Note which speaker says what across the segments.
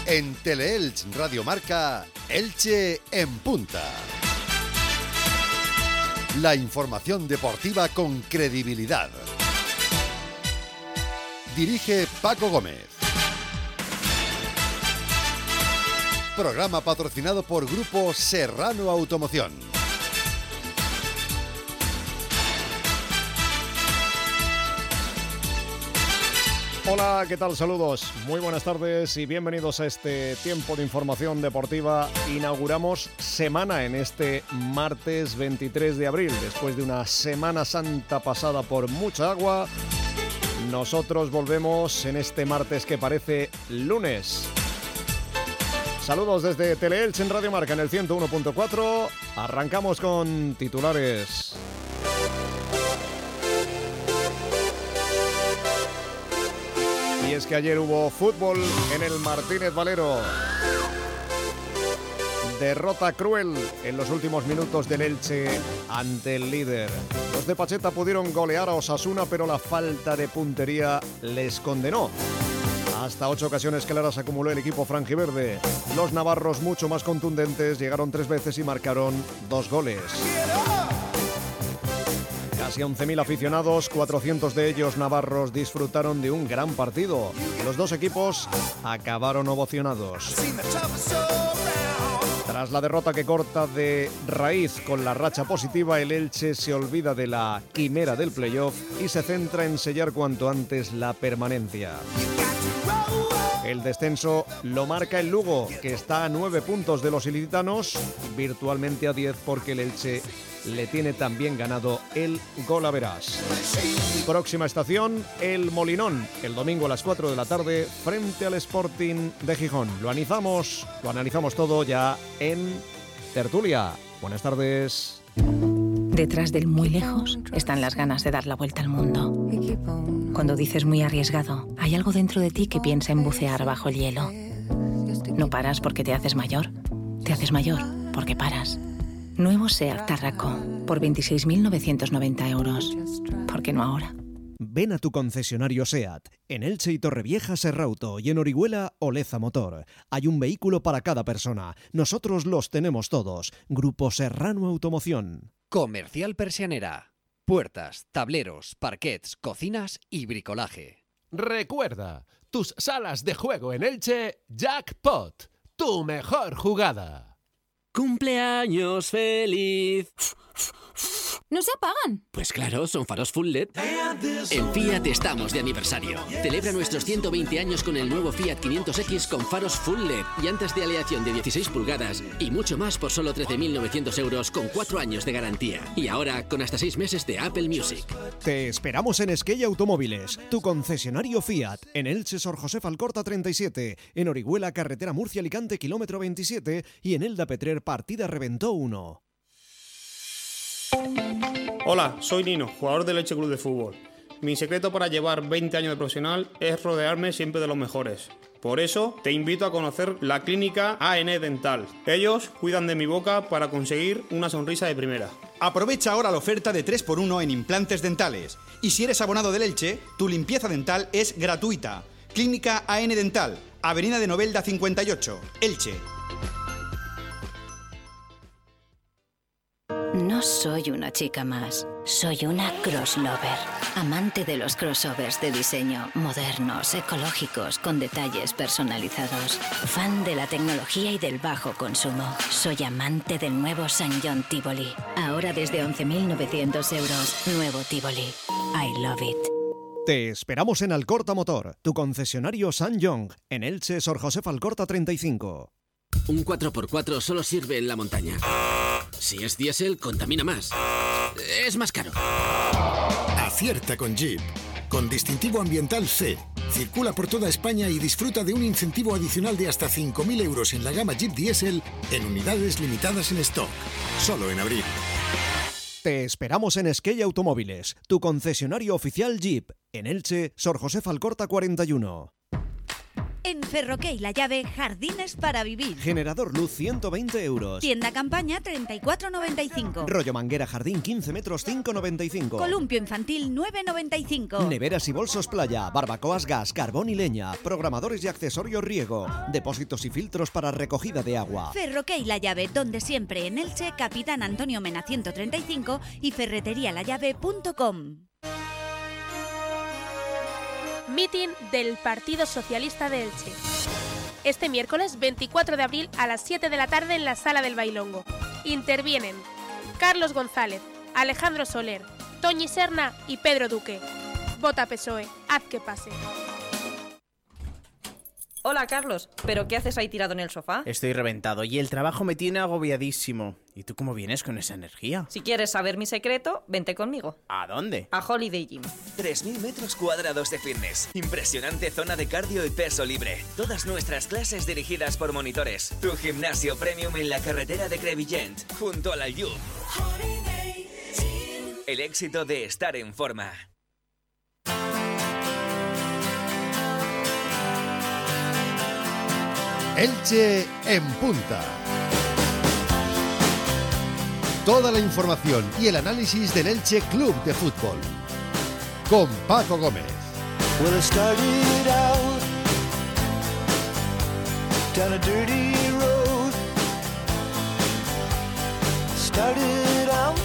Speaker 1: En Teleelch Radio Marca, Elche en punta. La información deportiva con credibilidad. Dirige Paco Gómez. Programa patrocinado por Grupo Serrano Automoción.
Speaker 2: Hola, ¿qué tal? Saludos, muy buenas tardes y bienvenidos a este tiempo de información deportiva. Inauguramos semana en este martes 23 de abril. Después de una Semana Santa pasada por mucha agua, nosotros volvemos en este martes que parece lunes. Saludos desde Teleelch en Radio Marca en el 101.4. Arrancamos con titulares. Y es que ayer hubo fútbol en el Martínez Valero. Derrota cruel en los últimos minutos del Elche ante el líder. Los de Pacheta pudieron golear a Osasuna, pero la falta de puntería les condenó. Hasta 8 ocasiones claras acumuló el equipo franjiverde. Los navarros, mucho más contundentes, llegaron 3 veces y marcaron 2 goles. Casi 11.000 aficionados, 400 de ellos navarros, disfrutaron de un gran partido. Los dos equipos acabaron ovacionados. Tras la derrota que corta de raíz con la racha positiva, el Elche se olvida de la quimera del playoff y se centra en sellar cuanto antes la permanencia. El descenso lo marca el Lugo, que está a 9 puntos de los ilicitanos, virtualmente a 10 porque el Elche le tiene también ganado el Golaveras. Próxima estación, el Molinón, el domingo a las 4 de la tarde frente al Sporting de Gijón. Lo analizamos todo ya en Tertulia. Buenas tardes.
Speaker 3: Detrás del muy lejos están las ganas de dar la vuelta al mundo. Cuando dices muy arriesgado, hay algo dentro de ti que piensa en bucear bajo el hielo. No paras porque te haces mayor. Te haces mayor porque paras. Nuevo SEAT Tarraco, por 26.990 euros. ¿Por qué no ahora?
Speaker 2: Ven a tu concesionario SEAT, en Elche y Torrevieja Serrauto y en Orihuela Oleza Motor. Hay un vehículo para cada persona. Nosotros los tenemos todos. Grupo Serrano Automoción.
Speaker 4: Comercial Persianera. Puertas, tableros, parquets, cocinas y bricolaje.
Speaker 5: Recuerda, tus salas de juego en Elche, Jackpot, tu mejor jugada.
Speaker 6: ¡Cumpleaños feliz!
Speaker 7: ¿No se apagan?
Speaker 6: Pues claro, son faros full LED. En Fiat estamos de aniversario. Celebra nuestros 120 años con el nuevo Fiat 500X con faros full LED, llantas de aleación de 16 pulgadas y mucho más por solo 13.900 euros con 4 años de garantía. Y ahora con hasta 6 meses de Apple Music.
Speaker 2: Te esperamos en Esquella Automóviles, tu concesionario Fiat, en Elche Sor José Alcorta 37, en Orihuela Carretera Murcia-Alicante kilómetro 27 y en Elda Petrer partida Reventó 1.
Speaker 8: Hola, soy Nino, jugador del Elche Club de Fútbol. Mi secreto para llevar 20 años de profesional es rodearme siempre de los mejores. Por eso te invito a conocer la clínica AN Dental. Ellos cuidan de mi boca para conseguir una sonrisa de primera.
Speaker 9: Aprovecha ahora la oferta de 3x1 en implantes dentales. Y si eres abonado del Elche, tu limpieza dental es gratuita. Clínica AN Dental, Avenida de Novelda 58, Elche.
Speaker 10: No soy una chica más, soy una crosslover, amante de los crossovers de diseño, modernos, ecológicos, con detalles personalizados, fan de la tecnología y del bajo consumo. Soy amante del nuevo SsangYong Tivoli, ahora desde 11.900 euros, nuevo Tivoli. I love it.
Speaker 2: Te esperamos en Alcorta Motor, tu concesionario SsangYong, en Elche Sor José Alcorta 35.
Speaker 6: Un 4x4 solo sirve en la montaña. Si es diésel, contamina más. Es más caro.
Speaker 11: Acierta con Jeep. Con distintivo ambiental C. Circula por toda España y disfruta de un incentivo adicional de hasta 5.000 euros en la gama Jeep Diesel en unidades limitadas en stock. Solo en abril.
Speaker 2: Te esperamos en Esquella Automóviles, tu concesionario oficial Jeep, en Elche, Sor José Alcorta 41.
Speaker 12: En Ferroque La Llave, jardines para vivir.
Speaker 2: Generador luz 120 euros.
Speaker 12: Tienda campaña 34,95.
Speaker 2: Rollo manguera jardín 15 metros 5,95.
Speaker 12: Columpio infantil 9,95.
Speaker 2: Neveras y bolsos playa, barbacoas gas, carbón y leña, programadores y accesorios riego, depósitos y filtros para recogida de agua.
Speaker 12: Ferroque La Llave, donde siempre en Elche, Capitán Antonio Mena 135 y ferreterialallave.com.
Speaker 13: Meeting del Partido Socialista de Elche. Este miércoles 24 de abril a las 7 de la tarde en la Sala del Bailongo. Intervienen Carlos González, Alejandro Soler, Toñi Serna y Pedro Duque. Vota PSOE, haz que pase.
Speaker 14: Hola, Carlos, ¿pero qué haces ahí tirado en el sofá?
Speaker 15: Estoy reventado y el trabajo me tiene agobiadísimo. ¿Y tú cómo vienes con esa energía?
Speaker 14: Si quieres saber mi secreto, vente conmigo.
Speaker 15: ¿A dónde?
Speaker 14: A Holiday Gym.
Speaker 16: 3.000 metros cuadrados de fitness. Impresionante zona de cardio y peso libre. Todas nuestras clases dirigidas por monitores. Tu gimnasio premium en la carretera de Crevillent, junto al Aljub. El éxito de estar en forma.
Speaker 1: Elche en punta. Toda la información y el análisis del Elche Club de Fútbol. Con Paco Gómez.
Speaker 17: Well, I started out down a dirty road. Started out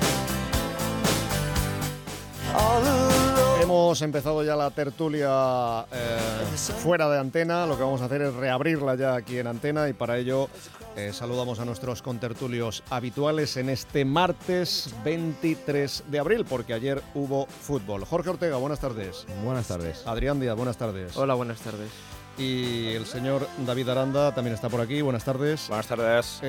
Speaker 17: all alone.
Speaker 2: Hemos empezado ya la tertulia fuera de antena. Lo que vamos a hacer es reabrirla ya aquí en antena y para ello saludamos a nuestros contertulios habituales en este martes 23 de abril, porque ayer hubo fútbol. Jorge Ortega, buenas tardes.
Speaker 18: Buenas tardes.
Speaker 2: Adrián Díaz, buenas tardes.
Speaker 18: Hola, buenas tardes.
Speaker 2: Y el señor David Aranda también está por aquí. Buenas tardes.
Speaker 18: Buenas tardes.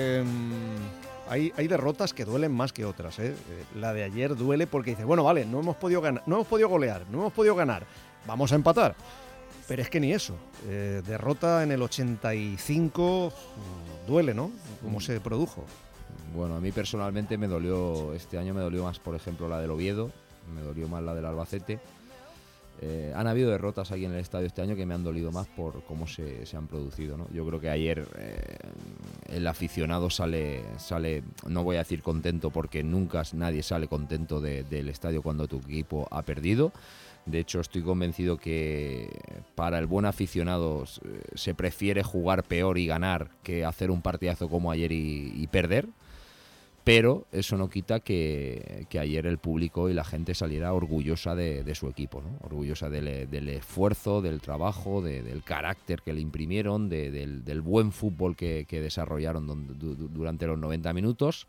Speaker 2: Hay derrotas que duelen más que otras, ¿eh? La de ayer duele porque dice, bueno, vale, no hemos podido ganar, no hemos podido golear, no hemos podido ganar, vamos a empatar. Pero es que ni eso. Derrota en el 85 duele, ¿no? ¿Cómo se produjo?
Speaker 18: Bueno, a mí personalmente este año me dolió más, por ejemplo, la del Oviedo, me dolió más la del Albacete. Han habido derrotas aquí en el estadio este año que me han dolido más por cómo se han producido, ¿no? Yo creo que ayer el aficionado sale, no voy a decir contento porque nunca nadie sale contento del estadio cuando tu equipo ha perdido. De hecho, estoy convencido que para el buen aficionado se prefiere jugar peor y ganar que hacer un partidazo como ayer y perder. Pero eso no quita que ayer el público y la gente saliera orgullosa de su equipo, ¿no? Orgullosa del esfuerzo, del trabajo, del carácter que le imprimieron, del buen fútbol que desarrollaron durante los 90 minutos.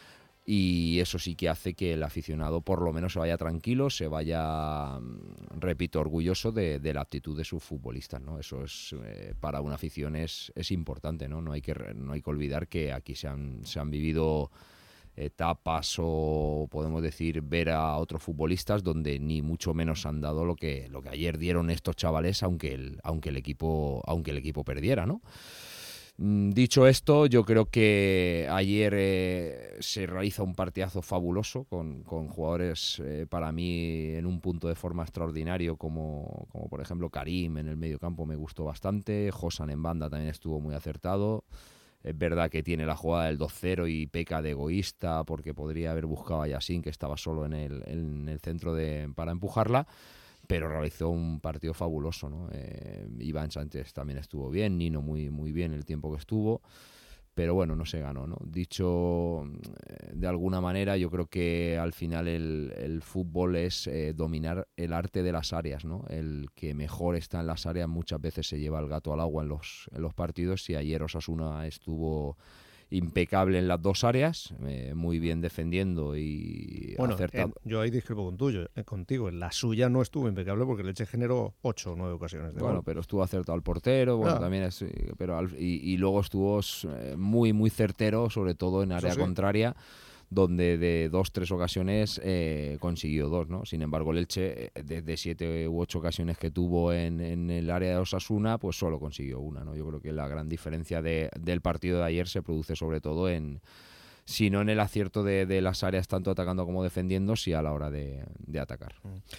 Speaker 18: Y eso sí que hace que el aficionado por lo menos se vaya tranquilo, se vaya, repito, orgulloso de la actitud de sus futbolistas, ¿no? Eso es para una afición es importante, ¿no? No hay que olvidar que aquí se han vivido etapas o podemos decir ver a otros futbolistas donde ni mucho menos han dado lo que ayer dieron estos chavales, aunque el equipo perdiera, ¿no? Dicho esto, yo creo que ayer se realiza un partidazo fabuloso con jugadores para mí en un punto de forma extraordinario como por ejemplo Karim en el mediocampo me gustó bastante, Josan en banda también estuvo muy acertado. Es verdad que tiene la jugada del 2-0 y peca de egoísta porque podría haber buscado a Yassin, que estaba solo en el centro para empujarla, pero realizó un partido fabuloso, ¿no? Iván Sánchez también estuvo bien, Nino muy, muy bien el tiempo que estuvo, pero bueno, no se ganó, ¿no? Dicho de alguna manera, yo creo que al final el fútbol es dominar el arte de las áreas, ¿no? El que mejor está en las áreas muchas veces se lleva el gato al agua en los partidos, y ayer Osasuna estuvo impecable en las dos áreas, muy bien defendiendo y acertado.
Speaker 2: Yo ahí discrepo contigo. En la suya no estuvo impecable porque el Elche generó 8 o 9 ocasiones de gol.
Speaker 18: Pero estuvo acertado al portero, también y luego estuvo muy, muy certero, sobre todo en área contraria, donde de 2-3 ocasiones consiguió 2, ¿no? Sin embargo, el Elche, de 7 u 8 ocasiones que tuvo en el área de Osasuna, pues solo consiguió 1, ¿no? Yo creo que la gran diferencia del partido de ayer se produce sobre todo si no en el acierto de las áreas, tanto atacando como defendiendo, sí a la hora de atacar.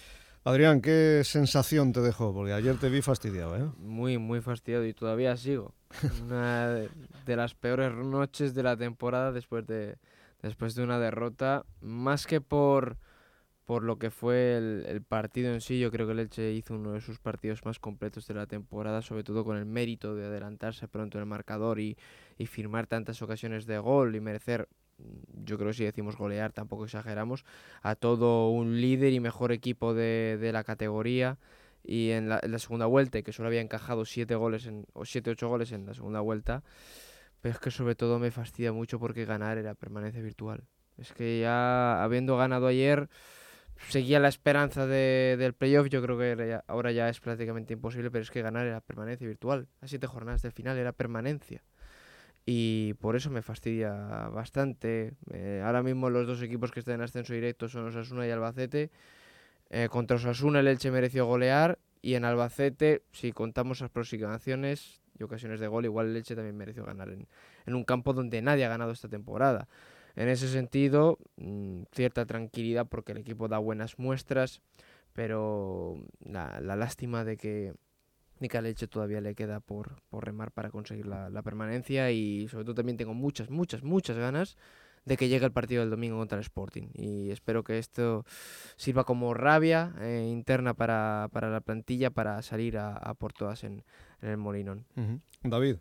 Speaker 2: Adrián, ¿qué sensación te dejó? Porque ayer te vi fastidiado, ¿eh?
Speaker 19: Muy fastidiado y todavía sigo. Una de las peores noches de la temporada después de una derrota, más que por lo que fue el partido en sí. Yo creo que el Elche hizo uno de sus partidos más completos de la temporada, sobre todo con el mérito de adelantarse pronto en el marcador y firmar tantas ocasiones de gol y merecer, yo creo que si decimos golear tampoco exageramos, a todo un líder y mejor equipo de la categoría. Y en la segunda vuelta, que solo había encajado 7 o 8 goles en la segunda vuelta, pero es que sobre todo me fastidia mucho porque ganar era permanencia virtual. Es que ya habiendo ganado ayer, seguía la esperanza del playoff. Yo creo que ahora ya es prácticamente imposible, pero es que ganar era permanencia virtual. A 7 jornadas del final era permanencia. Y por eso me fastidia bastante. Ahora mismo los dos equipos que están en ascenso directo son Osasuna y Albacete. Contra Osasuna el Elche mereció golear, y en Albacete, si contamos aproximaciones y ocasiones de gol, igual el Elche también mereció ganar en un campo donde nadie ha ganado esta temporada. En ese sentido, cierta tranquilidad porque el equipo da buenas muestras, pero la lástima de que al Elche todavía le queda por remar para conseguir la permanencia, y sobre todo también tengo muchas ganas de que llegue el partido del domingo contra el Sporting, y espero que esto sirva como rabia interna para la plantilla para salir a por todas en el Molinón.
Speaker 2: David.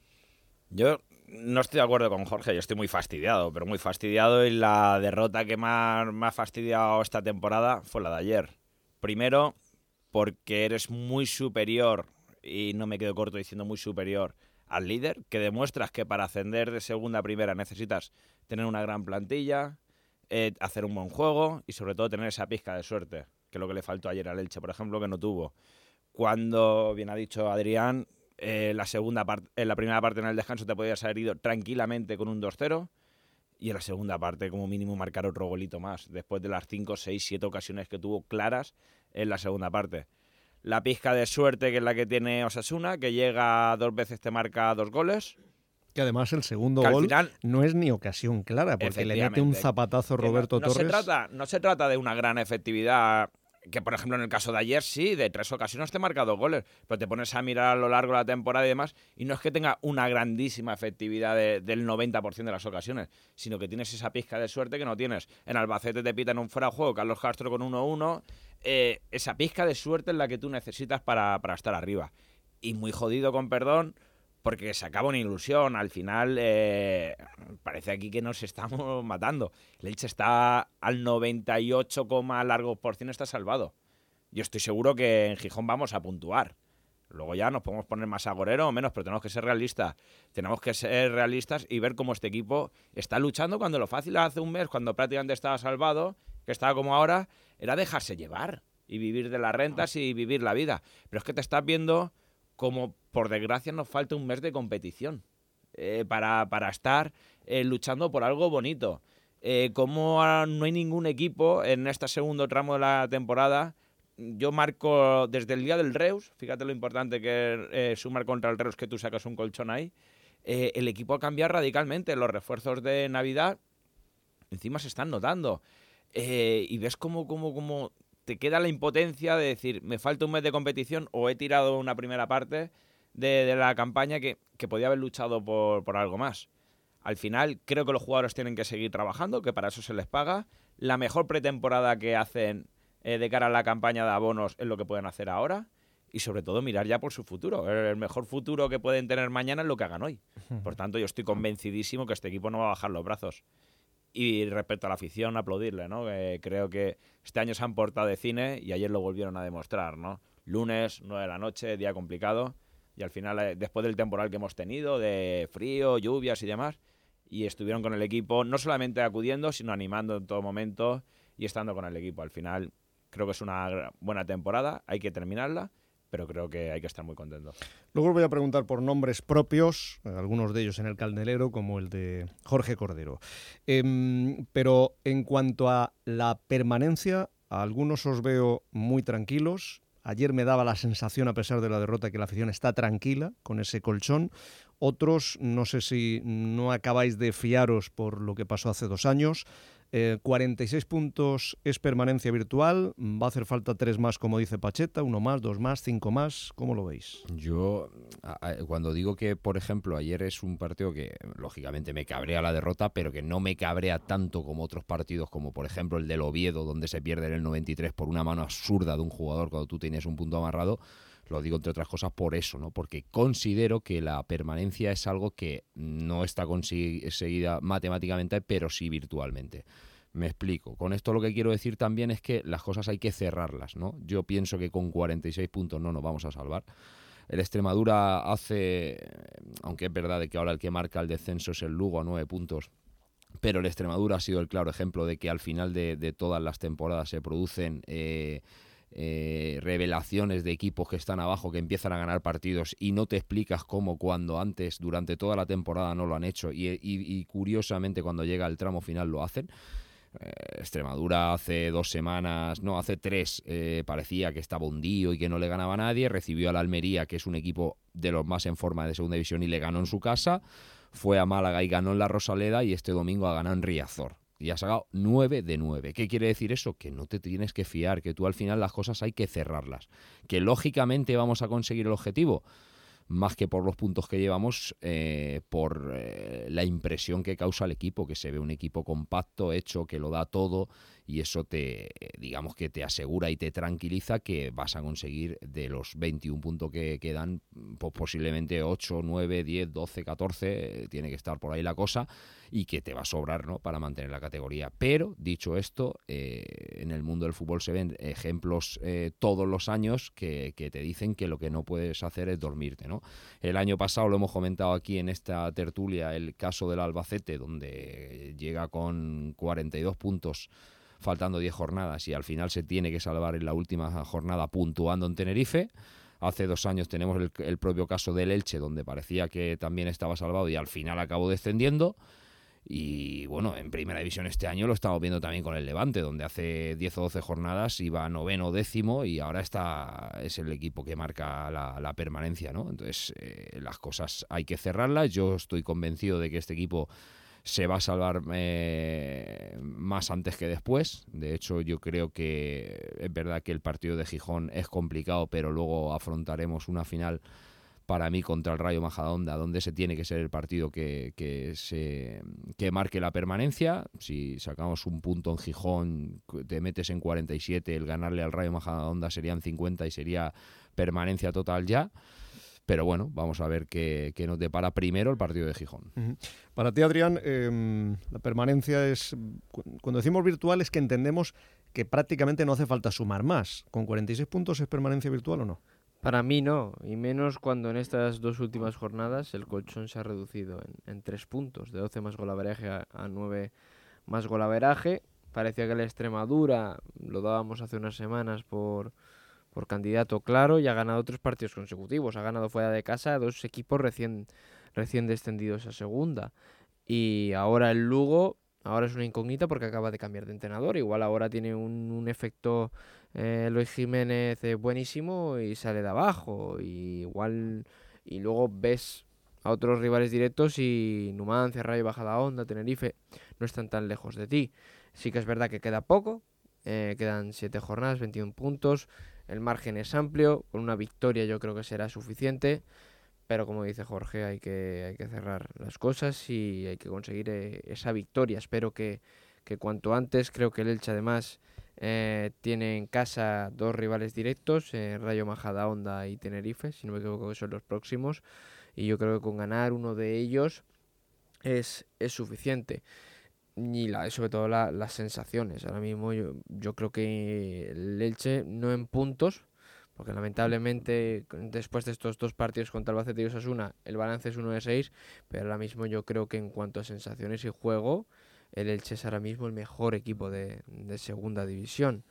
Speaker 20: Yo no estoy de acuerdo con Jorge, yo estoy muy fastidiado, y la derrota que más me ha fastidiado esta temporada fue la de ayer. Primero, porque eres muy superior, y no me quedo corto diciendo muy superior, al líder, que demuestras que para ascender de segunda a primera necesitas tener una gran plantilla, hacer un buen juego y sobre todo tener esa pizca de suerte, que es lo que le faltó ayer al Elche, por ejemplo, que no tuvo. Cuando, bien ha dicho Adrián, en la primera parte en el descanso te podías haber ido tranquilamente con un 2-0, y en la segunda parte como mínimo marcar otro golito más, después de las 5, 6, 7 ocasiones que tuvo claras en la segunda parte. La pizca de suerte, que es la que tiene Osasuna, que llega 2 veces, te marca 2 goles.
Speaker 2: Que además el segundo gol no es ni ocasión clara, porque le mete un zapatazo Roberto Torres.
Speaker 20: No se trata de una gran efectividad, que por ejemplo en el caso de ayer sí, de 3 ocasiones te marca 2 goles, pero te pones a mirar a lo largo de la temporada y demás, y no es que tenga una grandísima efectividad del 90% de las ocasiones, sino que tienes esa pizca de suerte que no tienes. En Albacete te pitan un fuera de juego, Carlos Castro con 1-1, esa pizca de suerte es la que tú necesitas para estar arriba. Y muy jodido, con perdón, porque se acaba una ilusión. Al final parece aquí que nos estamos matando. El Elche está al 98, largos por cien, está salvado. Yo estoy seguro que en Gijón vamos a puntuar. Luego ya nos podemos poner más agorero o menos, pero tenemos que ser realistas. Tenemos que ser realistas y ver cómo este equipo está luchando, cuando lo fácil hace un mes, cuando prácticamente estaba salvado, que estaba como ahora, era dejarse llevar y vivir de las rentas y vivir la vida. Pero es que te estás viendo como, por desgracia, nos falta un mes de competición para estar luchando por algo bonito. Como no hay ningún equipo en este segundo tramo de la temporada. Yo marco desde el día del Reus, fíjate lo importante que es sumar contra el Reus, que tú sacas un colchón ahí. El equipo ha cambiado radicalmente. Los refuerzos de Navidad encima se están notando. Y ves cómo te queda la impotencia de decir, me falta un mes de competición, o he tirado una primera parte de la campaña que podía haber luchado por algo más. Al final creo que los jugadores tienen que seguir trabajando, que para eso se les paga. La mejor pretemporada que hacen de cara a la campaña de abonos es lo que pueden hacer ahora, y sobre todo mirar ya por su futuro. El mejor futuro que pueden tener mañana es lo que hagan hoy. Por tanto, yo estoy convencidísimo que este equipo no va a bajar los brazos. Y respecto a la afición, aplaudirle, ¿no? Creo que este año se han portado de cine y ayer lo volvieron a demostrar, ¿no? Lunes, 9 de la noche, día complicado, y al final, después del temporal que hemos tenido, de frío, lluvias y demás, y estuvieron con el equipo, no solamente acudiendo, sino animando en todo momento y estando con el equipo. Al final, creo que es una buena temporada, hay que terminarla, pero creo que hay que estar muy contentos.
Speaker 2: Luego os voy a preguntar por nombres propios, algunos de ellos en el candelero, como el de Jorge Cordero. Pero en cuanto a la permanencia, a algunos os veo muy tranquilos. Ayer me daba la sensación, a pesar de la derrota, que la afición está tranquila con ese colchón. Otros, no sé si no acabáis de fiaros por lo que pasó hace 2 años. 46 puntos es permanencia virtual, va a hacer falta 3 más, como dice Pacheta, 1 más, 2 más, 5 más, ¿cómo lo veis?
Speaker 18: Yo, cuando digo que, por ejemplo, ayer es un partido que, lógicamente, me cabrea la derrota, pero que no me cabrea tanto como otros partidos, como por ejemplo el del Oviedo, donde se pierde en el 93 por una mano absurda de un jugador cuando tú tienes un punto amarrado. Lo digo entre otras cosas por eso, ¿no? Porque considero que la permanencia es algo que no está conseguida matemáticamente, pero sí virtualmente. Me explico. Con esto lo que quiero decir también es que las cosas hay que cerrarlas, ¿no? Yo pienso que con 46 puntos no nos vamos a salvar. El Extremadura hace, aunque es verdad de que ahora el que marca el descenso es el Lugo a 9 puntos, pero el Extremadura ha sido el claro ejemplo de que al final de todas las temporadas se producen revelaciones de equipos que están abajo, que empiezan a ganar partidos y no te explicas cómo cuando antes, durante toda la temporada no lo han hecho y curiosamente cuando llega el tramo final lo hacen. Extremadura hace 2 semanas, no, hace 3, parecía que estaba hundido y que no le ganaba a nadie, recibió al Almería, que es un equipo de los más en forma de segunda división, y le ganó en su casa, fue a Málaga y ganó en la Rosaleda, y este domingo ha ganado en Riazor. Y ha sacado 9 de 9. ¿Qué quiere decir eso? Que no te tienes que fiar, que tú al final las cosas hay que cerrarlas. Que lógicamente vamos a conseguir el objetivo, más que por los puntos que llevamos, por la impresión que causa el equipo, que se ve un equipo compacto, hecho, que lo da todo, y eso digamos que te asegura y te tranquiliza que vas a conseguir de los 21 puntos que quedan, pues posiblemente 8, 9, 10, 12, 14, tiene que estar por ahí la cosa, y que te va a sobrar, ¿no?, para mantener la categoría. Pero, dicho esto, en el mundo del fútbol se ven ejemplos todos los años que te dicen que lo que no puedes hacer es dormirte, ¿no? El año pasado lo hemos comentado aquí en esta tertulia, el caso del Albacete, donde llega con 42 puntos faltando 10 jornadas y al final se tiene que salvar en la última jornada puntuando en Tenerife. Hace 2 años tenemos el propio caso del Elche, donde parecía que también estaba salvado y al final acabó descendiendo. Y bueno, en primera división este año lo estamos viendo también con el Levante, donde hace 10 o 12 jornadas iba 9º o 10º y ahora es el equipo que marca la permanencia, ¿no? Entonces las cosas hay que cerrarlas. Yo estoy convencido de que este equipo se va a salvar más antes que después. De hecho, yo creo que es verdad que el partido de Gijón es complicado, pero luego afrontaremos una final para mí contra el Rayo Majadahonda, donde ese tiene que ser el partido que marque la permanencia. Si sacamos un punto en Gijón, te metes en 47, el ganarle al Rayo Majadahonda serían 50 y sería permanencia total ya. Pero bueno, vamos a ver qué nos depara primero el partido de Gijón.
Speaker 2: Uh-huh. Para ti, Adrián, la permanencia es... Cuando decimos virtual es que entendemos que prácticamente no hace falta sumar más. ¿Con 46 puntos es permanencia virtual o no?
Speaker 19: Para mí no, y menos cuando en estas 2 últimas jornadas el colchón se ha reducido en 3 puntos, de 12 más golaveraje a 9 más golaveraje. Parecía que la Extremadura, lo dábamos hace unas semanas por candidato claro, y ha ganado 3 partidos consecutivos. Ha ganado fuera de casa a 2 equipos recién descendidos a segunda. Y ahora el Lugo, ahora es una incógnita porque acaba de cambiar de entrenador. Igual ahora tiene un efecto Luis Jiménez buenísimo y sale de abajo. Y luego ves a otros rivales directos y Numancia, Rayo Majadahonda, Tenerife no están tan lejos de ti. Sí que es verdad que queda poco, quedan 7 jornadas, 21 puntos. El margen es amplio, con una victoria yo creo que será suficiente, pero como dice Jorge, hay que cerrar las cosas y hay que conseguir esa victoria. Espero que cuanto antes. Creo que el Elche además tiene en casa 2 rivales directos, Rayo Majadahonda y Tenerife, si no me equivoco que son los próximos, y yo creo que con ganar uno de ellos es suficiente. Y sobre todo las sensaciones. Ahora mismo yo creo que el Elche no en puntos, porque lamentablemente después de estos 2 partidos contra Albacete y Osasuna el balance es 1 de 6, pero ahora mismo yo creo que en cuanto a sensaciones y juego el Elche es ahora mismo el mejor equipo de segunda división.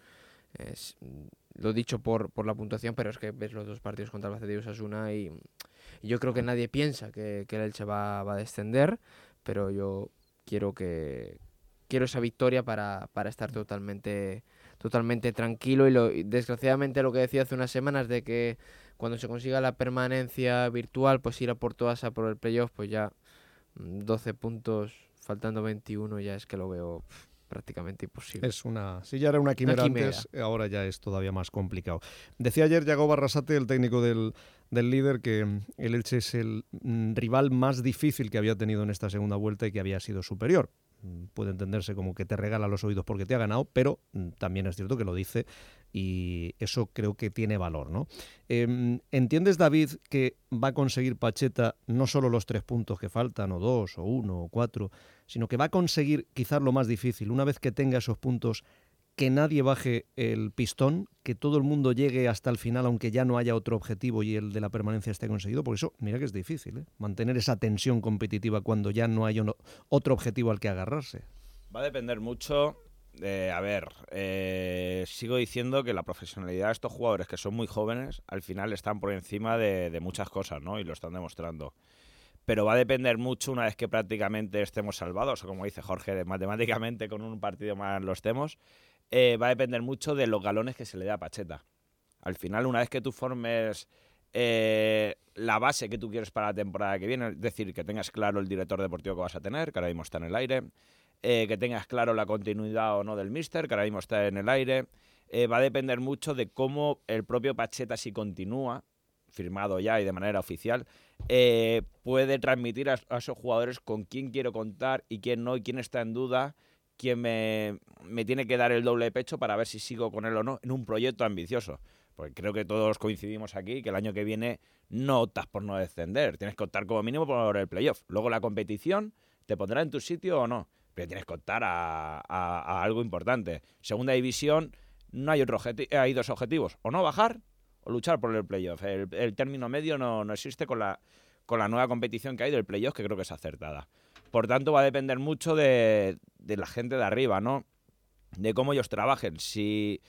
Speaker 19: Lo dicho por la puntuación, pero es que ves los 2 partidos contra Albacete y Osasuna y yo creo que nadie piensa que el Elche va a descender, pero yo quiero esa victoria para estar totalmente tranquilo y desgraciadamente lo que decía hace unas semanas de que cuando se consiga la permanencia virtual pues ir a por todas a por el playoff, pues ya 12 puntos faltando 21 ya es que lo veo prácticamente imposible.
Speaker 2: Si ya era una quimera antes, ahora ya es todavía más complicado. Decía ayer Yagoba Arrasate, el técnico del líder, que el Elche es el rival más difícil que había tenido en esta segunda vuelta y que había sido superior. Puede entenderse como que te regala los oídos porque te ha ganado, pero también es cierto que lo dice y eso creo que tiene valor, ¿no? ¿Entiendes, David, que va a conseguir Pacheta no solo los 3 puntos que faltan, o 2, o 1, o 4, sino que va a conseguir quizás lo más difícil, una vez que tenga esos puntos, que nadie baje el pistón, que todo el mundo llegue hasta el final, aunque ya no haya otro objetivo y el de la permanencia esté conseguido? Por eso, mira que es difícil, ¿eh? Mantener esa tensión competitiva cuando ya no hay otro objetivo al que agarrarse.
Speaker 20: Va a depender mucho sigo diciendo que la profesionalidad de estos jugadores, que son muy jóvenes, al final están por encima de muchas cosas, ¿no? Y lo están demostrando. Pero va a depender mucho, una vez que prácticamente estemos salvados, o como dice Jorge, matemáticamente con un partido más lo estemos, va a depender mucho de los galones que se le dé a Pacheta. Al final, una vez que tú formes la base que tú quieres para la temporada que viene, es decir, que tengas claro el director deportivo que vas a tener, que ahora mismo está en el aire, que tengas claro la continuidad o no del míster, que ahora mismo está en el aire, va a depender mucho de cómo el propio Pacheta, si continúa, firmado ya y de manera oficial, puede transmitir a esos jugadores con quién quiero contar y quién no, y quién está en duda, quién me tiene que dar el doble de pecho para ver si sigo con él o no en un proyecto ambicioso. Porque creo que todos coincidimos aquí que el año que viene no optas por no descender, tienes que optar como mínimo por el playoff. Luego la competición te pondrá en tu sitio o no, pero tienes que optar a algo importante. Segunda división, no hay hay 2 objetivos, o no bajar o luchar por el playoff. El término medio no existe con la nueva competición que hay del playoff, que creo que es acertada. Por tanto, va a depender mucho de la gente de arriba, ¿no? De cómo ellos trabajen. Si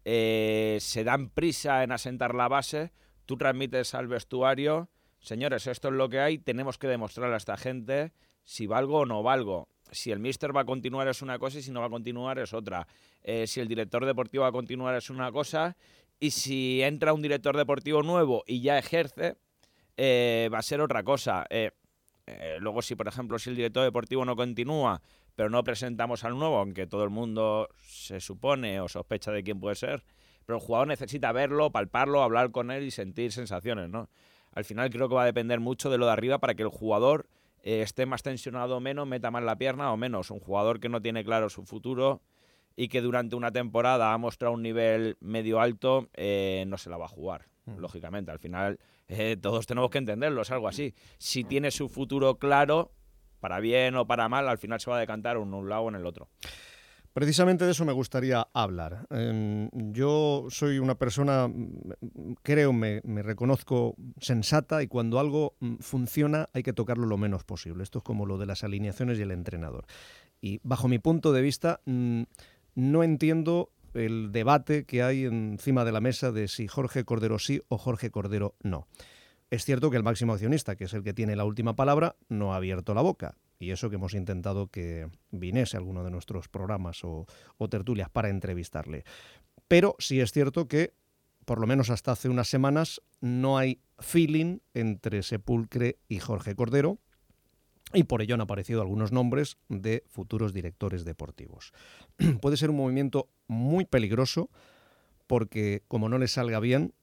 Speaker 20: se dan prisa en asentar la base, tú transmites al vestuario, señores, esto es lo que hay, tenemos que demostrarle a esta gente si valgo o no valgo. Si el míster va a continuar es una cosa y si no va a continuar es otra. Si el director deportivo va a continuar es una cosa y si entra un director deportivo nuevo y ya ejerce, va a ser otra cosa. Luego, si por ejemplo, si el director deportivo no continúa, pero no presentamos al nuevo, aunque todo el mundo se supone o sospecha de quién puede ser, pero el jugador necesita verlo, palparlo, hablar con él y sentir sensaciones, ¿no? Al final creo que va a depender mucho de lo de arriba para que el jugador esté más tensionado o menos, meta más la pierna o menos. Un jugador que no tiene claro su futuro y que durante una temporada ha mostrado un nivel medio alto, no se la va a jugar, lógicamente. Al final todos tenemos que entenderlo, es algo así. Si tiene su futuro claro, para bien o para mal, al final se va a decantar en un lado o en el otro.
Speaker 2: Precisamente de eso me gustaría hablar. Yo soy una persona, creo, me reconozco sensata, y cuando algo funciona hay que tocarlo lo menos posible. Esto es como lo de las alineaciones y el entrenador. Y bajo mi punto de vista, no entiendo el debate que hay encima de la mesa de si Jorge Cordero sí o Jorge Cordero no. Es cierto que el máximo accionista, que es el que tiene la última palabra, no ha abierto la boca. Y eso que hemos intentado que viniese a alguno de nuestros programas o tertulias para entrevistarle. Pero sí es cierto que, por lo menos hasta hace unas semanas, no hay feeling entre Sepulcre y Jorge Cordero, y por ello han aparecido algunos nombres de futuros directores deportivos. Puede ser un movimiento muy peligroso porque, como no le salga bien,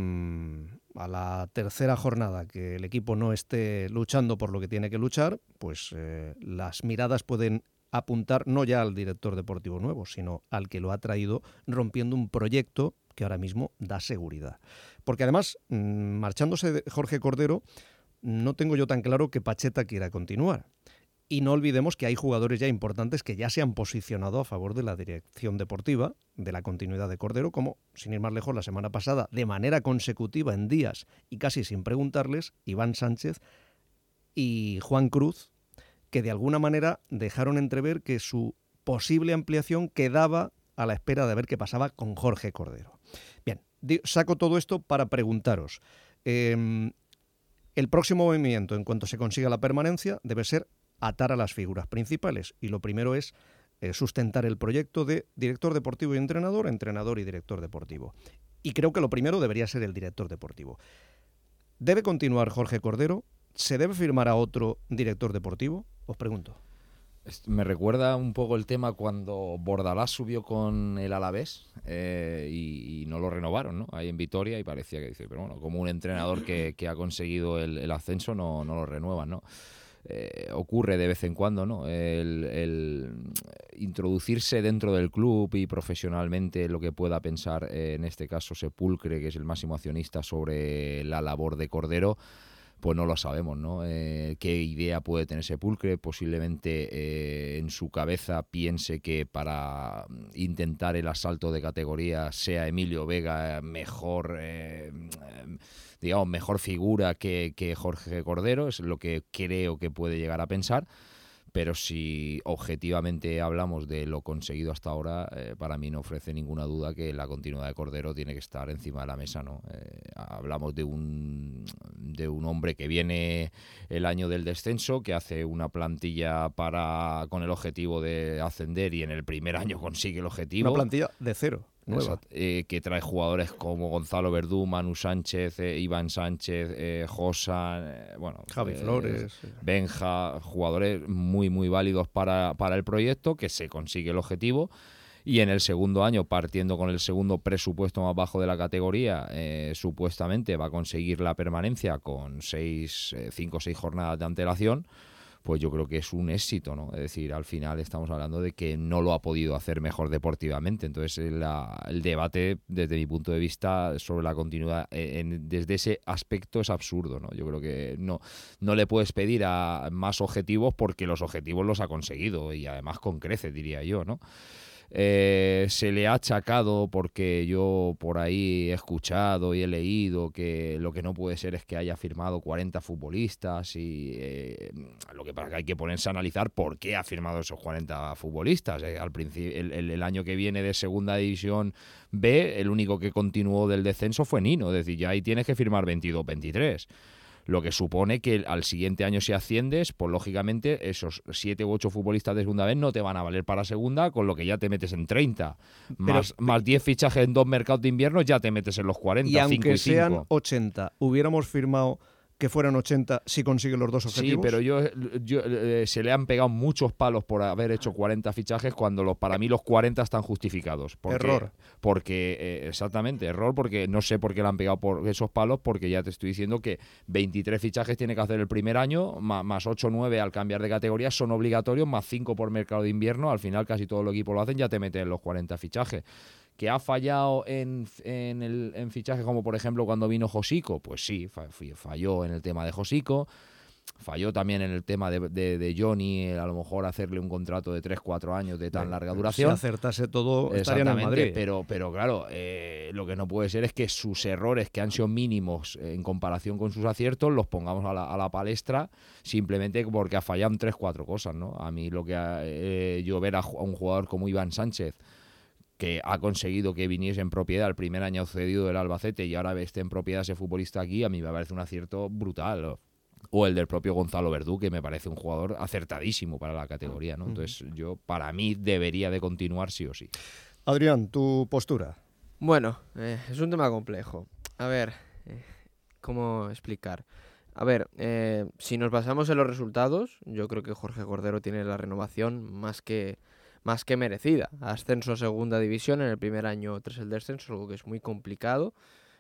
Speaker 2: a la tercera jornada que el equipo no esté luchando por lo que tiene que luchar, pues las miradas pueden apuntar no ya al director deportivo nuevo, sino al que lo ha traído, rompiendo un proyecto que ahora mismo da seguridad. Porque además, marchándose Jorge Cordero, no tengo yo tan claro que Pacheta quiera continuar. Y no olvidemos que hay jugadores ya importantes que ya se han posicionado a favor de la dirección deportiva, de la continuidad de Cordero, como, sin ir más lejos, la semana pasada, de manera consecutiva en días y casi sin preguntarles, Iván Sánchez y Juan Cruz, que de alguna manera dejaron entrever que su posible ampliación quedaba a la espera de ver qué pasaba con Jorge Cordero. Bien, saco todo esto para preguntaros. El próximo movimiento, en cuanto se consiga la permanencia, debe ser atar a las figuras principales, y lo primero es sustentar el proyecto de director deportivo y entrenador, entrenador y director deportivo. Y creo que lo primero debería ser el director deportivo. ¿Debe continuar Jorge Cordero? ¿Se debe firmar a otro director deportivo? Os pregunto.
Speaker 18: Me recuerda un poco el tema cuando Bordalás subió con el Alavés y no lo renovaron, ¿no? Ahí en Vitoria, y parecía que dice, pero bueno, como un entrenador que ha conseguido el ascenso no lo renuevan, ¿no? Ocurre de vez en cuando, ¿no? El introducirse dentro del club y profesionalmente lo que pueda pensar, en este caso Sepulcre, que es el máximo accionista, sobre la labor de Cordero, pues no lo sabemos, ¿no? ¿Qué idea puede tener Sepulcre? Posiblemente en su cabeza piense que para intentar el asalto de categoría sea Emilio Vega mejor, digamos, mejor figura que Jorge Cordero, es lo que creo que puede llegar a pensar. Pero si objetivamente hablamos de lo conseguido hasta ahora, para mí no ofrece ninguna duda que la continuidad de Cordero tiene que estar encima de la mesa, ¿no? Hablamos de un hombre que viene el año del descenso, que hace una plantilla con el objetivo de ascender y en el primer año consigue el objetivo.
Speaker 2: Una plantilla de cero. Nueva.
Speaker 18: Que trae jugadores como Gonzalo Verdú, Manu Sánchez, Iván Sánchez, Josan,
Speaker 2: Javi Flores,
Speaker 18: Benja, jugadores muy muy válidos para el proyecto, que se consigue el objetivo. Y en el segundo año, partiendo con el segundo presupuesto más bajo de la categoría, supuestamente va a conseguir la permanencia con 5 o 6 jornadas de antelación. Pues yo creo que es un éxito, ¿no? Es decir, al final estamos hablando de que no lo ha podido hacer mejor deportivamente. Entonces el debate, desde mi punto de vista, sobre la continuidad desde ese aspecto es absurdo, ¿no? Yo creo que no le puedes pedir a más objetivos porque los objetivos los ha conseguido y además con creces, diría yo, ¿no? Se le ha achacado, porque yo por ahí he escuchado y he leído que lo que no puede ser es que haya firmado 40 futbolistas y lo que pasa es que hay que ponerse a analizar por qué ha firmado esos 40 futbolistas. Al principio, el año que viene de Segunda División B, el único que continuó del descenso fue Nino, es decir, ya ahí tienes que firmar 22, 23. Lo que supone que al siguiente año, si asciendes, pues lógicamente esos 7 u 8 futbolistas de segunda vez no te van a valer para segunda, con lo que ya te metes en 30. Más 10 fichajes en 2 mercados de invierno, ya te metes en los 40,
Speaker 2: y aunque
Speaker 18: 5 y 5.
Speaker 2: sean 80, hubiéramos firmado que fueran 80 si consiguen los dos objetivos.
Speaker 18: Sí, pero se le han pegado muchos palos por haber hecho 40 fichajes cuando para mí los 40 están justificados.
Speaker 2: Error.
Speaker 18: Exactamente, error, porque no sé por qué le han pegado por esos palos, porque ya te estoy diciendo que 23 fichajes tiene que hacer el primer año, más 8 o 9 al cambiar de categoría son obligatorios, más 5 por mercado de invierno. Al final casi todo el equipo lo hacen, ya te meten en los 40 fichajes. ¿Que ha fallado en fichajes como por ejemplo cuando vino Josico? Pues sí, falló en el tema de Josico, falló también en el tema de Johnny, a lo mejor hacerle un contrato de 3-4 años de tan larga duración.
Speaker 2: Si acertase todo, estarían en Madrid.
Speaker 18: Pero claro, lo que no puede ser es que sus errores, que han sido mínimos en comparación con sus aciertos, los pongamos a la palestra simplemente porque ha fallado en 3-4 cosas, ¿no? A mí lo que yo ver a un jugador como Iván Sánchez, que ha conseguido que viniese en propiedad el primer año cedido del Albacete y ahora esté en propiedad ese futbolista aquí, a mí me parece un acierto brutal. O el del propio Gonzalo Verdú, que me parece un jugador acertadísimo para la categoría, ¿no? Entonces, para mí debería de continuar sí o sí.
Speaker 2: Adrián, tu postura.
Speaker 19: Bueno, es un tema complejo. A ver, ¿cómo explicar? A ver, si nos basamos en los resultados, yo creo que Jorge Cordero tiene la renovación más que merecida. Ascenso a segunda división en el primer año tras el descenso, algo que es muy complicado,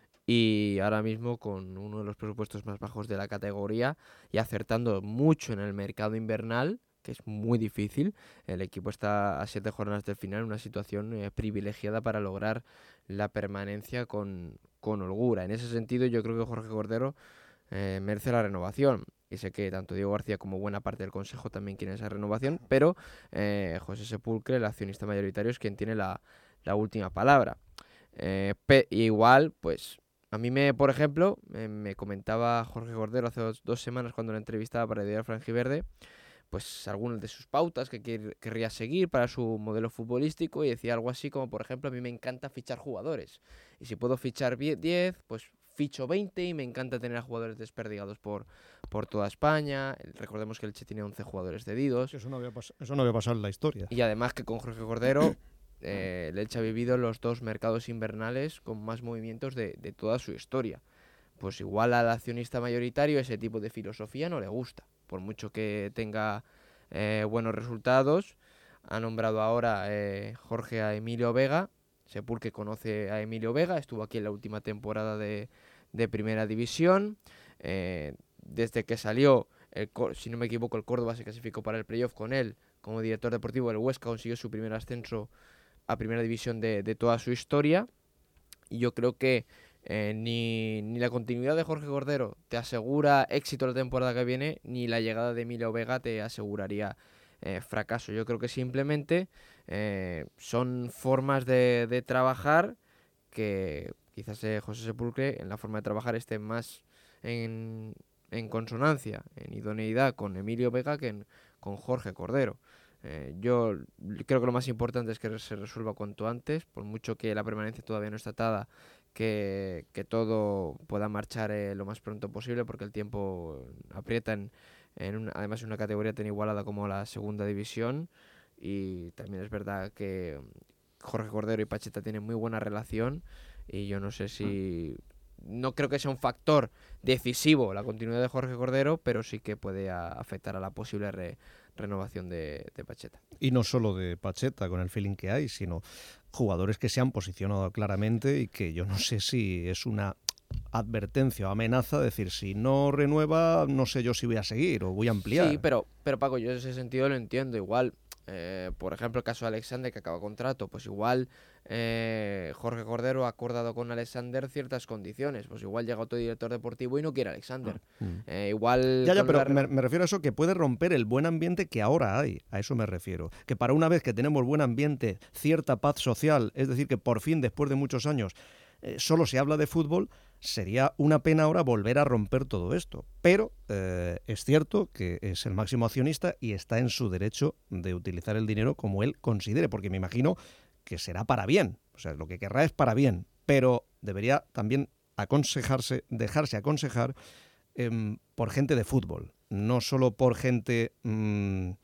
Speaker 19: y ahora mismo con uno de los presupuestos más bajos de la categoría y acertando mucho en el mercado invernal, que es muy difícil. El equipo está a 7 jornadas del final en una situación privilegiada para lograr la permanencia con holgura. En ese sentido, yo creo que Jorge Cordero merece la renovación. Y sé que tanto Diego García como buena parte del Consejo también quieren esa renovación, pero José Sepulcre, el accionista mayoritario, es quien tiene la última palabra. Igual, pues, a mí por ejemplo, me comentaba Jorge Cordero hace 2 semanas cuando la entrevistaba para Diario Franjiverde, pues algunas de sus pautas que querría seguir para su modelo futbolístico, y decía algo así como, por ejemplo, a mí me encanta fichar jugadores. Y si puedo fichar 10, pues ficho 20, y me encanta tener a jugadores desperdigados por toda España. Recordemos que el Elche tiene 11 jugadores cedidos.
Speaker 2: Eso no había pasado en la historia.
Speaker 19: Y además que con Jorge Cordero el Elche ha vivido los 2 mercados invernales con más movimientos de toda su historia. Pues igual al accionista mayoritario ese tipo de filosofía no le gusta. Por mucho que tenga buenos resultados. Ha nombrado ahora Jorge a Emilio Vega. Sepulcre conoce a Emilio Vega, estuvo aquí en la última temporada de Primera División. Desde que salió, si no me equivoco, el Córdoba se clasificó para el playoff con él como director deportivo. El Huesca consiguió su primer ascenso a Primera División de toda su historia. Y yo creo que ni la continuidad de Jorge Cordero te asegura éxito la temporada que viene, ni la llegada de Emilio Vega te aseguraría fracaso. Yo creo que simplemente son formas de trabajar que quizás José Sepulcre en la forma de trabajar esté más en consonancia, en idoneidad con Emilio Vega que con Jorge Cordero. Yo creo que lo más importante es que se resuelva cuanto antes, por mucho que la permanencia todavía no está atada, que todo pueda marchar lo más pronto posible, porque el tiempo aprieta además en una categoría tan igualada como la segunda división. Y también es verdad que Jorge Cordero y Pacheta tienen muy buena relación, y yo no sé si... No creo que sea un factor decisivo la continuidad de Jorge Cordero, pero sí que puede afectar a la posible renovación de Pacheta.
Speaker 2: Y no solo de Pacheta, con el feeling que hay, sino jugadores que se han posicionado claramente y que yo no sé si es una advertencia o amenaza, decir, si no renueva, no sé yo si voy a seguir o voy a ampliar.
Speaker 19: Sí, pero Paco, yo en ese sentido lo entiendo. Igual, por ejemplo, el caso de Alexander, que acaba contrato, pues igual Jorge Cordero ha acordado con Alexander ciertas condiciones, pues igual llega otro director deportivo y no quiere a Alexander. Igual...
Speaker 2: Ya, pero me refiero a eso, que puede romper el buen ambiente que ahora hay, a eso me refiero. Que para una vez que tenemos buen ambiente, cierta paz social, es decir, que por fin, después de muchos años, solo se habla de fútbol, sería una pena ahora volver a romper todo esto. Pero es cierto que es el máximo accionista y está en su derecho de utilizar el dinero como él considere, porque me imagino que será para bien. O sea, lo que querrá es para bien, pero debería también dejarse aconsejar por gente de fútbol, no solo por gente, no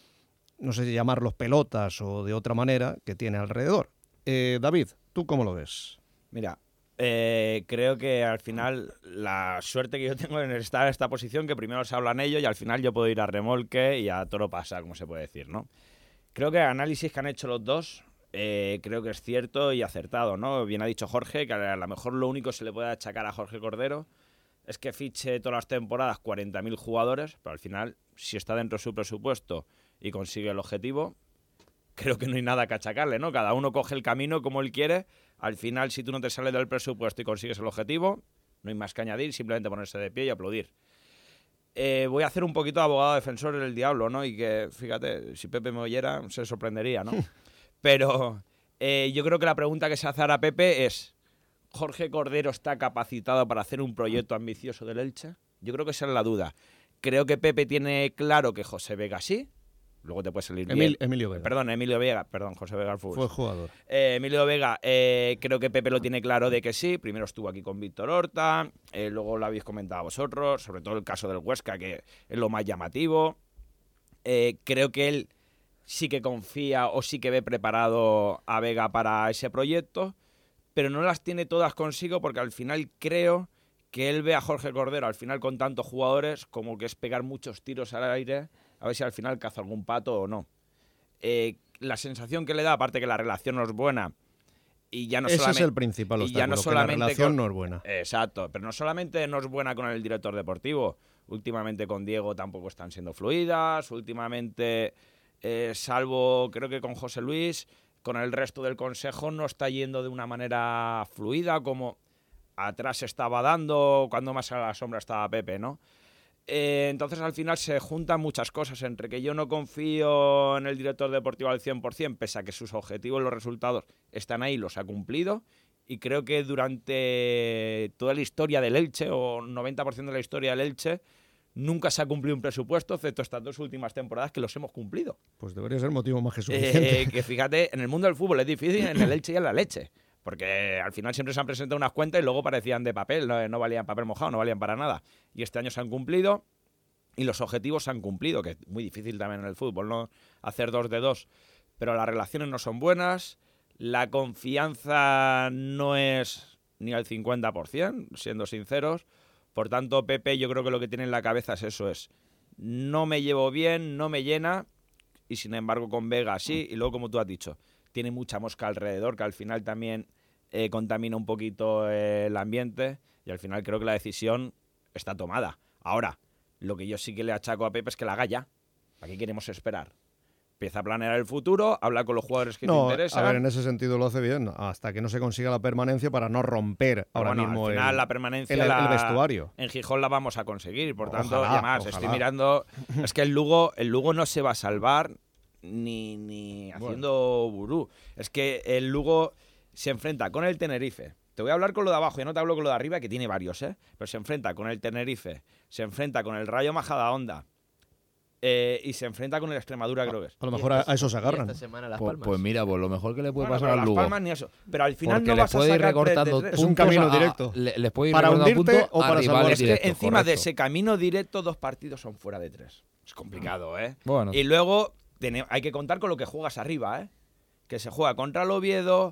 Speaker 2: sé si llamarlos pelotas o de otra manera, que tiene alrededor. David, ¿tú cómo lo ves?
Speaker 20: Mira, creo que al final la suerte que yo tengo en estar en esta posición, que primero se hablan ellos y al final yo puedo ir a remolque y a toro pasa, como se puede decir, ¿no? Creo que el análisis que han hecho los dos, creo que es cierto y acertado, ¿no? Bien ha dicho Jorge, que a lo mejor lo único que se le puede achacar a Jorge Cordero es que fiche todas las temporadas 40.000 jugadores, pero al final, si está dentro de su presupuesto y consigue el objetivo, creo que no hay nada que achacarle, ¿no? Cada uno coge el camino como él quiere. Al final, si tú no te sales del presupuesto y consigues el objetivo, no hay más que añadir, simplemente ponerse de pie y aplaudir. Voy a hacer un poquito de abogado defensor del diablo, ¿no? Y que, fíjate, si Pepe me oyera, se sorprendería, ¿no? Pero yo creo que la pregunta que se hace ahora a Pepe es: ¿Jorge Cordero está capacitado para hacer un proyecto ambicioso del Elche? Yo creo que esa es la duda. Creo que Pepe tiene claro que José Vega sí. Luego te puede salir bien.
Speaker 2: Emilio Vega.
Speaker 20: Perdón, José Vega al fútbol.
Speaker 2: Fue jugador.
Speaker 20: Emilio Vega, creo que Pepe lo tiene claro de que sí. Primero estuvo aquí con Víctor Horta, luego lo habéis comentado vosotros, sobre todo el caso del Huesca, que es lo más llamativo. Creo que él sí que confía o sí que ve preparado a Vega para ese proyecto, pero no las tiene todas consigo, porque al final creo que él ve a Jorge Cordero, al final con tantos jugadores, como que es pegar muchos tiros al aire, a ver si al final caza algún pato o no. La sensación que le da, aparte que la relación no es buena, y ya no
Speaker 2: ese
Speaker 20: solamente,
Speaker 2: es el principal obstáculo,
Speaker 20: ya no solamente
Speaker 2: que la relación no es buena.
Speaker 20: Exacto, pero no solamente no es buena con el director deportivo, últimamente con Diego tampoco están siendo fluidas, últimamente, salvo creo que con José Luis, con el resto del consejo no está yendo de una manera fluida como atrás estaba dando, cuando más a la sombra estaba Pepe, ¿no? Entonces al final se juntan muchas cosas, entre que yo no confío en el director deportivo al 100%, pese a que sus objetivos y los resultados están ahí, los ha cumplido, y creo que durante toda la historia del Elche, o 90% de la historia del Elche, nunca se ha cumplido un presupuesto, excepto estas 2 últimas temporadas que los hemos cumplido.
Speaker 2: Pues debería ser motivo más que suficiente.
Speaker 20: Que fíjate, en el mundo del fútbol es difícil, en el Elche y en la leche. Porque al final siempre se han presentado unas cuentas y luego parecían de papel, no valían papel mojado, no valían para nada. Y este año se han cumplido y los objetivos se han cumplido, que es muy difícil también en el fútbol, ¿no? Hacer 2 de 2. Pero las relaciones no son buenas, la confianza no es ni al 50%, siendo sinceros. Por tanto, Pepe yo creo que lo que tiene en la cabeza es eso, es no me llevo bien, no me llena, y sin embargo con Vega sí, y luego como tú has dicho, tiene mucha mosca alrededor, que al final también contamina un poquito el ambiente, y al final creo que la decisión está tomada. Ahora, lo que yo sí que le achaco a Pepe es que la haga ya. ¿Para qué queremos esperar? Empieza a planear el futuro, habla con los jugadores que te interesan.
Speaker 2: A ver, en ese sentido lo hace bien, hasta que no se consiga la permanencia para no romper ahora mismo
Speaker 20: al final, la permanencia
Speaker 2: el vestuario.
Speaker 20: En Gijón la vamos a conseguir, por tanto,
Speaker 2: Ojalá,
Speaker 20: y además
Speaker 2: ojalá.
Speaker 20: estoy mirando, es que el Lugo no se va a salvar ni haciendo burú. Es que el Lugo se enfrenta con el Tenerife. Te voy a hablar con lo de abajo, ya no te hablo con lo de arriba, que tiene varios, pero se enfrenta con el Tenerife, se enfrenta con el Rayo Majadahonda, y se enfrenta con el Extremadura, creo que es.
Speaker 2: A lo mejor a eso se agarran.
Speaker 18: Pues mira, pues lo mejor que le puede pasar al
Speaker 20: Las
Speaker 18: Lugo.
Speaker 20: Palmas ni eso. Pero al final
Speaker 18: porque
Speaker 20: no vas a
Speaker 18: puede ir
Speaker 20: sacar
Speaker 18: recortando
Speaker 20: 3 de 3.
Speaker 2: Es un camino directo.
Speaker 18: Les puede ir
Speaker 2: para
Speaker 18: recortando
Speaker 2: hundirte
Speaker 18: puntos
Speaker 2: o para
Speaker 18: a rivales
Speaker 2: salvarse.
Speaker 20: Es que
Speaker 18: directos,
Speaker 20: encima de
Speaker 18: correcto.
Speaker 20: ese camino directo, 2 partidos son fuera de 3. Es complicado,
Speaker 18: Bueno.
Speaker 20: Y luego hay que contar con lo que juegas arriba, que se juega contra el Oviedo,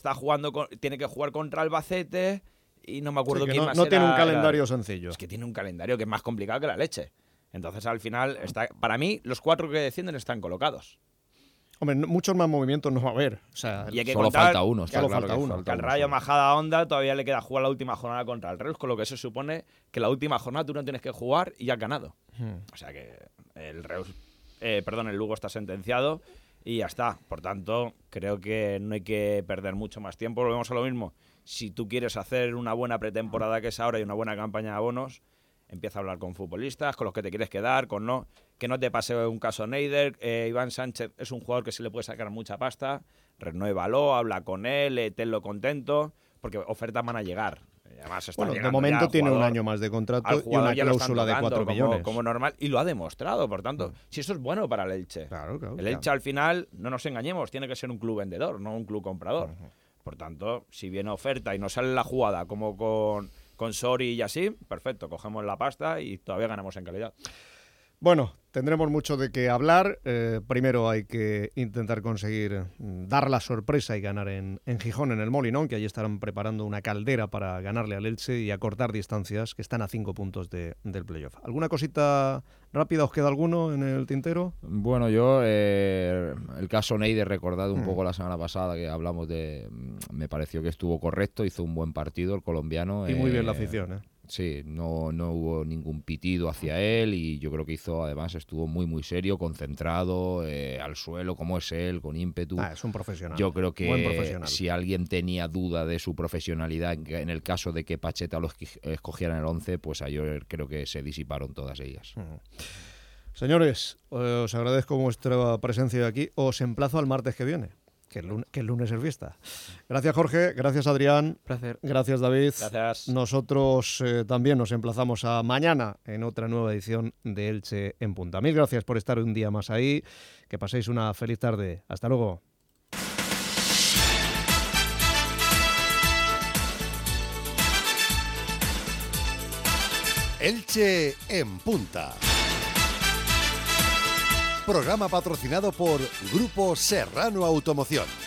Speaker 20: tiene que jugar contra Albacete, y no me acuerdo
Speaker 2: Sí, que
Speaker 20: quién
Speaker 2: no,
Speaker 20: más
Speaker 2: no
Speaker 20: era.
Speaker 2: tiene un calendario sencillo.
Speaker 20: Es que tiene un calendario que es más complicado que la leche. Entonces, al final, para mí, los 4 que descienden están colocados.
Speaker 2: Hombre, muchos más movimientos no va a haber. O sea,
Speaker 20: Y hay que
Speaker 18: solo
Speaker 20: contar
Speaker 18: falta uno. Está
Speaker 2: solo
Speaker 18: claro
Speaker 2: falta
Speaker 18: que
Speaker 2: uno.
Speaker 20: que al Rayo Majadahonda todavía le queda jugar la última jornada contra el Reus, con lo que eso supone que la última jornada tú no tienes que jugar y ya has ganado. O sea que el Lugo está sentenciado y ya está. Por tanto, creo que no hay que perder mucho más tiempo. Volvemos a lo mismo. Si tú quieres hacer una buena pretemporada, que es ahora, y una buena campaña de abonos, empieza a hablar con futbolistas, con los que te quieres quedar, con no. Que no te pase un caso Neider. Iván Sánchez es un jugador que se le puede sacar mucha pasta. Renuévalo, habla con él, tenlo contento, porque ofertas van a llegar. Además, está
Speaker 2: de momento tiene un año más de contrato y una cláusula de 4 millones.
Speaker 20: Como normal, y lo ha demostrado, por tanto, si eso es bueno para el Elche.
Speaker 2: Claro,
Speaker 20: el Elche al final, no nos engañemos, tiene que ser un club vendedor, no un club comprador. Por tanto, si viene oferta y no sale la jugada como con Sori y así, perfecto, cogemos la pasta y todavía ganamos en calidad.
Speaker 2: Bueno, tendremos mucho de qué hablar. Primero hay que intentar conseguir dar la sorpresa y ganar en Gijón, en el Molinón, que allí estarán preparando una caldera para ganarle al Elche y acortar distancias, que están a 5 puntos del playoff. ¿Alguna cosita rápida? ¿Os queda alguno en el tintero?
Speaker 18: Bueno, yo el caso Neider, recordado un poco la semana pasada que hablamos me pareció que estuvo correcto, hizo un buen partido el colombiano.
Speaker 2: Y muy bien la afición,
Speaker 18: Sí, no hubo ningún pitido hacia él y yo creo que estuvo muy muy serio, concentrado, al suelo, como es él, con ímpetu.
Speaker 2: Es un profesional.
Speaker 18: Yo creo
Speaker 2: Buen
Speaker 18: que
Speaker 2: profesional.
Speaker 18: si alguien tenía duda de su profesionalidad en el caso de que Pacheta lo escogiera en el 11, pues ayer creo que se disiparon todas ellas.
Speaker 2: Señores, os agradezco vuestra presencia aquí. Os emplazo al martes que viene, que el lunes es fiesta. Gracias, Jorge. Gracias, Adrián.
Speaker 19: Placer.
Speaker 2: Gracias, David.
Speaker 20: Gracias.
Speaker 2: Nosotros también nos emplazamos a mañana en otra nueva edición de Elche en Punta. Mil gracias por estar un día más ahí. Que paséis una feliz tarde. Hasta luego.
Speaker 1: Elche en Punta. Programa patrocinado por Grupo Serrano Automoción.